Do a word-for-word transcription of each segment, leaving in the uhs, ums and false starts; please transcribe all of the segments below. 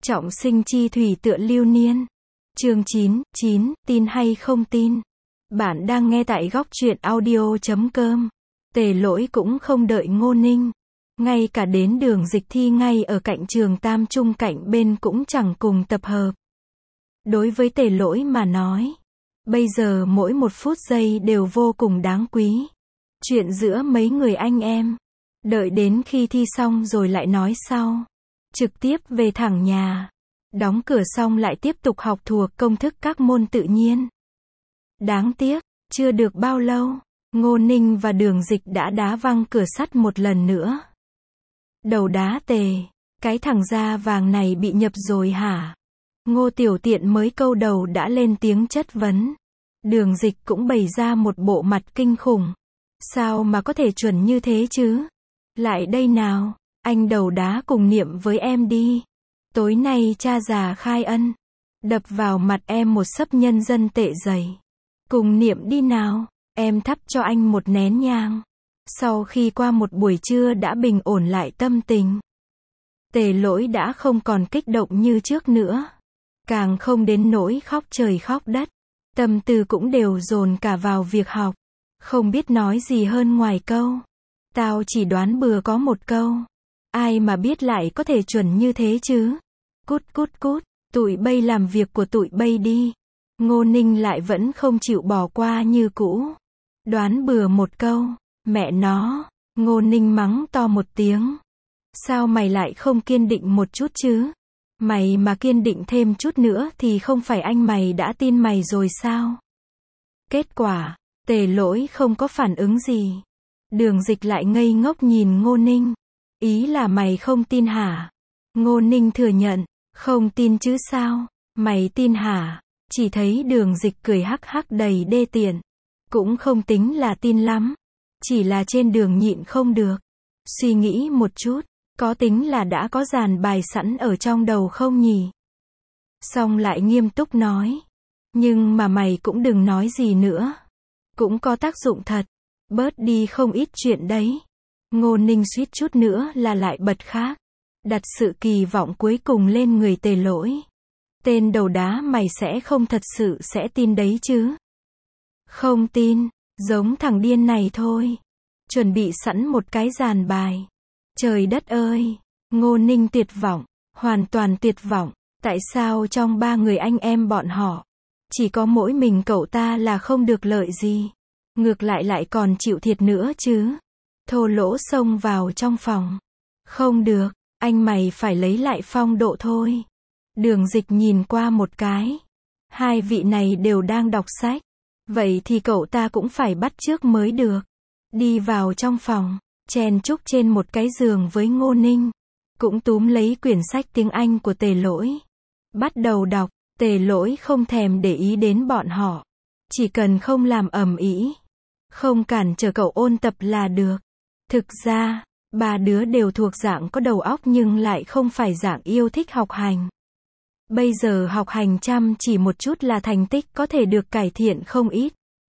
Trọng sinh chi thủy tựa lưu niên. Chương chín, chín, tin hay không tin? Bạn đang nghe tại góc truyện audio chấm com. Tề Lỗi cũng không đợi Ngô Ninh. Ngay cả đến đường dịch thi ngay ở cạnh trường Tam Trung cạnh bên cũng chẳng cùng tập hợp. Đối với Tề Lỗi mà nói, bây giờ mỗi một phút giây đều vô cùng đáng quý. Chuyện giữa mấy người anh em, đợi đến khi thi xong rồi lại nói sau. Trực tiếp về thẳng nhà. Đóng cửa xong lại tiếp tục học thuộc công thức các môn tự nhiên. Đáng tiếc, chưa được bao lâu, Ngô Ninh và Đường Dịch đã đá văng cửa sắt một lần nữa. Đầu đá Tề, cái thằng da vàng này bị nhập rồi hả? Ngô Tiểu Tiện mới câu đầu đã lên tiếng chất vấn. Đường Dịch cũng bày ra một bộ mặt kinh khủng. Sao mà có thể chuẩn như thế chứ? Lại đây nào, anh đầu đá cùng niệm với em đi. Tối nay cha già khai ân, đập vào mặt em một sấp nhân dân tệ dày. Cùng niệm đi nào, em thắp cho anh một nén nhang. Sau khi qua một buổi trưa đã bình ổn lại tâm tình, Tề Lỗi đã không còn kích động như trước nữa. Càng không đến nỗi khóc trời khóc đất. Tâm tư cũng đều dồn cả vào việc học. Không biết nói gì hơn ngoài câu: tao chỉ đoán bừa có một câu. Ai mà biết lại có thể chuẩn như thế chứ? Cút cút cút, tụi bay làm việc của tụi bay đi. Ngô Ninh lại vẫn không chịu bỏ qua như cũ. Đoán bừa một câu, mẹ nó. Ngô Ninh mắng to một tiếng. Sao mày lại không kiên định một chút chứ? Mày mà kiên định thêm chút nữa thì không phải anh mày đã tin mày rồi sao? Kết quả, Tề Lỗi không có phản ứng gì. Đường Dịch lại ngây ngốc nhìn Ngô Ninh. Ý là mày không tin hả? Ngô Ninh thừa nhận, không tin chứ sao? Mày tin hả? Chỉ thấy Đường Dịch cười hắc hắc đầy đê tiện. Cũng không tính là tin lắm. Chỉ là trên đường nhịn không được. Suy nghĩ một chút, có tính là đã có dàn bài sẵn ở trong đầu không nhỉ? Xong lại nghiêm túc nói. Nhưng mà mày cũng đừng nói gì nữa. Cũng có tác dụng thật. Bớt đi không ít chuyện đấy. Ngô Ninh suýt chút nữa là lại bật khác. Đặt sự kỳ vọng cuối cùng lên người Tề Lỗi. Tên đầu đá mày sẽ không thật sự sẽ tin đấy chứ? Không tin, giống thằng điên này thôi. Chuẩn bị sẵn một cái dàn bài. Trời đất ơi, Ngô Ninh tuyệt vọng, hoàn toàn tuyệt vọng. Tại sao trong ba người anh em bọn họ, chỉ có mỗi mình cậu ta là không được lợi gì? Ngược lại lại còn chịu thiệt nữa chứ? Thô lỗ xông vào trong phòng. Không được, anh mày phải lấy lại phong độ thôi. Đường Dịch nhìn qua một cái. Hai vị này đều đang đọc sách. Vậy thì cậu ta cũng phải bắt chước mới được. Đi vào trong phòng, chen chúc trên một cái giường với Ngô Ninh. Cũng túm lấy quyển sách tiếng Anh của Tề Lỗi. Bắt đầu đọc. Tề Lỗi không thèm để ý đến bọn họ. Chỉ cần không làm ầm ĩ, không cản trở cậu ôn tập là được. Thực ra, ba đứa đều thuộc dạng có đầu óc nhưng lại không phải dạng yêu thích học hành. Bây giờ học hành chăm chỉ một chút là thành tích có thể được cải thiện không ít.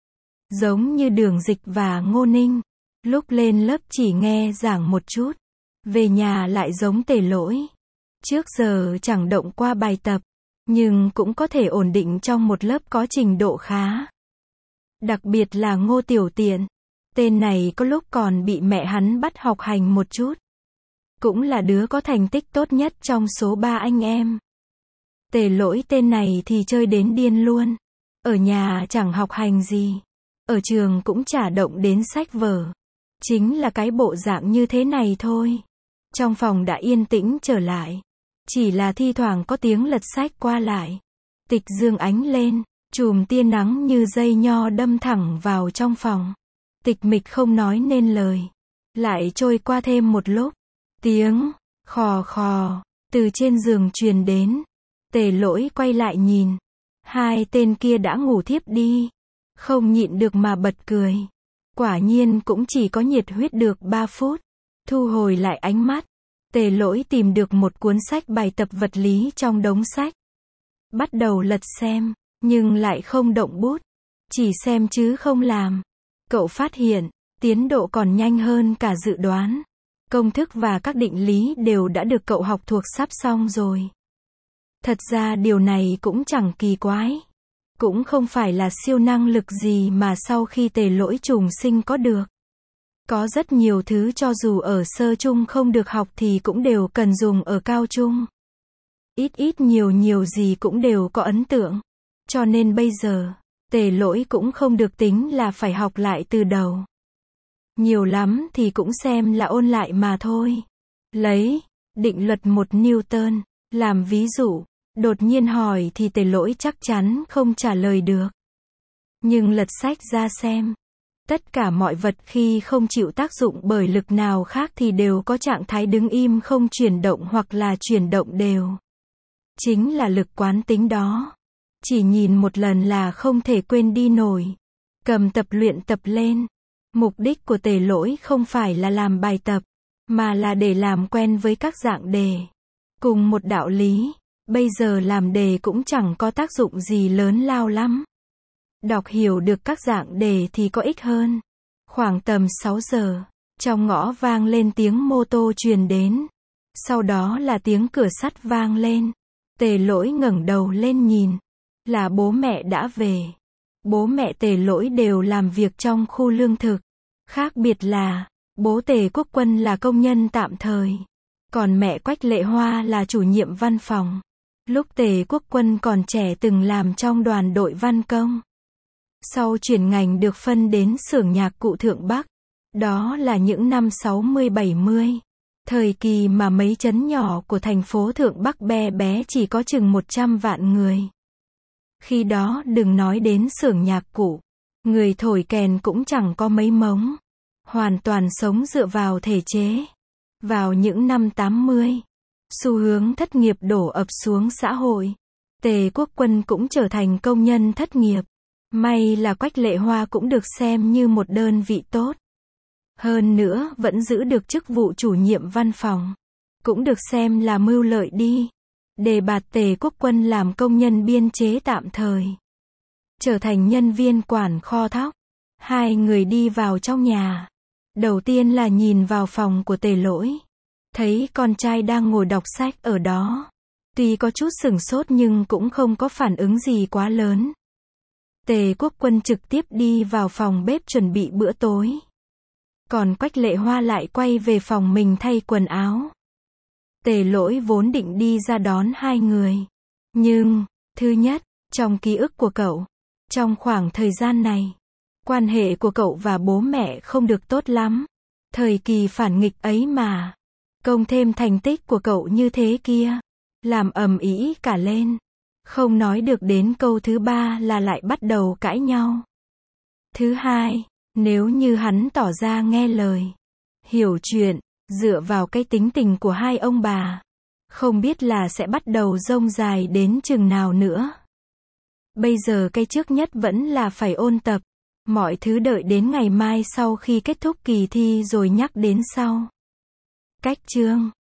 Giống như Đường Dịch và Ngô Ninh. Lúc lên lớp chỉ nghe giảng một chút. Về nhà lại giống Tề Lỗi. Trước giờ chẳng động qua bài tập. Nhưng cũng có thể ổn định trong một lớp có trình độ khá. Đặc biệt là Ngô Tiểu Tiện. Tên này có lúc còn bị mẹ hắn bắt học hành một chút. Cũng là đứa có thành tích tốt nhất trong số ba anh em. Tề Lỗi tên này thì chơi đến điên luôn. Ở nhà chẳng học hành gì. Ở trường cũng chả động đến sách vở. Chính là cái bộ dạng như thế này thôi. Trong phòng đã yên tĩnh trở lại. Chỉ là thi thoảng có tiếng lật sách qua lại. Tịch dương ánh lên. Chùm tia nắng như dây nho đâm thẳng vào trong phòng. Tịch mịch không nói nên lời. Lại trôi qua thêm một lúc. Tiếng khò khò từ trên giường truyền đến. Tề Lỗi quay lại nhìn. Hai tên kia đã ngủ thiếp đi. Không nhịn được mà bật cười. Quả nhiên cũng chỉ có nhiệt huyết được ba phút. Thu hồi lại ánh mắt. Tề Lỗi tìm được một cuốn sách bài tập vật lý trong đống sách. Bắt đầu lật xem. Nhưng lại không động bút. Chỉ xem chứ không làm. Cậu phát hiện, tiến độ còn nhanh hơn cả dự đoán. Công thức và các định lý đều đã được cậu học thuộc sắp xong rồi. Thật ra điều này cũng chẳng kỳ quái. Cũng không phải là siêu năng lực gì mà sau khi Tề Lỗi trùng sinh có được. Có rất nhiều thứ cho dù ở sơ trung không được học thì cũng đều cần dùng ở cao trung. Ít ít nhiều nhiều gì cũng đều có ấn tượng. Cho nên bây giờ, Tề Lỗi cũng không được tính là phải học lại từ đầu. Nhiều lắm thì cũng xem là ôn lại mà thôi. Lấy định luật một Newton làm ví dụ, đột nhiên hỏi thì Tề Lỗi chắc chắn không trả lời được. Nhưng lật sách ra xem, tất cả mọi vật khi không chịu tác dụng bởi lực nào khác thì đều có trạng thái đứng im không chuyển động hoặc là chuyển động đều. Chính là lực quán tính đó. Chỉ nhìn một lần là không thể quên đi nổi. Cầm tập luyện tập lên. Mục đích của Tề Lỗi không phải là làm bài tập, mà là để làm quen với các dạng đề. Cùng một đạo lý, bây giờ làm đề cũng chẳng có tác dụng gì lớn lao lắm. Đọc hiểu được các dạng đề thì có ích hơn. Khoảng tầm sáu giờ, trong ngõ vang lên tiếng mô tô truyền đến. Sau đó là tiếng cửa sắt vang lên. Tề Lỗi ngẩng đầu lên nhìn. Là bố mẹ đã về. Bố mẹ Tề Lỗi đều làm việc trong khu lương thực. Khác biệt là, bố Tề Quốc Quân là công nhân tạm thời. Còn mẹ Quách Lệ Hoa là chủ nhiệm văn phòng. Lúc Tề Quốc Quân còn trẻ từng làm trong đoàn đội văn công. Sau chuyển ngành được phân đến xưởng nhạc cụ Thượng Bắc. Đó là những năm sáu mươi bảy mươi. Thời kỳ mà mấy trấn nhỏ của thành phố Thượng Bắc bé bé chỉ có chừng một trăm vạn người. Khi đó đừng nói đến xưởng nhạc cụ. Người thổi kèn cũng chẳng có mấy mống. Hoàn toàn sống dựa vào thể chế. Vào những năm tám mươi, xu hướng thất nghiệp đổ ập xuống xã hội. Tề Quốc Quân cũng trở thành công nhân thất nghiệp. May là Quách Lệ Hoa cũng được xem như một đơn vị tốt. Hơn nữa vẫn giữ được chức vụ chủ nhiệm văn phòng. Cũng được xem là mưu lợi đi. Đề bạt Tề Quốc Quân làm công nhân biên chế tạm thời. Trở thành nhân viên quản kho thóc. Hai người đi vào trong nhà. Đầu tiên là nhìn vào phòng của Tề Lỗi. Thấy con trai đang ngồi đọc sách ở đó. Tuy có chút sửng sốt nhưng cũng không có phản ứng gì quá lớn. Tề Quốc Quân trực tiếp đi vào phòng bếp chuẩn bị bữa tối. Còn Quách Lệ Hoa lại quay về phòng mình thay quần áo. Tề Lỗi vốn định đi ra đón hai người. Nhưng, thứ nhất, trong ký ức của cậu, trong khoảng thời gian này, quan hệ của cậu và bố mẹ không được tốt lắm. Thời kỳ phản nghịch ấy mà. Công thêm thành tích của cậu như thế kia. Làm ầm ĩ cả lên. Không nói được đến câu thứ ba là lại bắt đầu cãi nhau. Thứ hai, nếu như hắn tỏ ra nghe lời, hiểu chuyện, dựa vào cái tính tình của hai ông bà, không biết là sẽ bắt đầu rông dài đến chừng nào nữa. Bây giờ cái trước nhất vẫn là phải ôn tập. Mọi thứ đợi đến ngày mai sau khi kết thúc kỳ thi rồi nhắc đến sau. Cách chương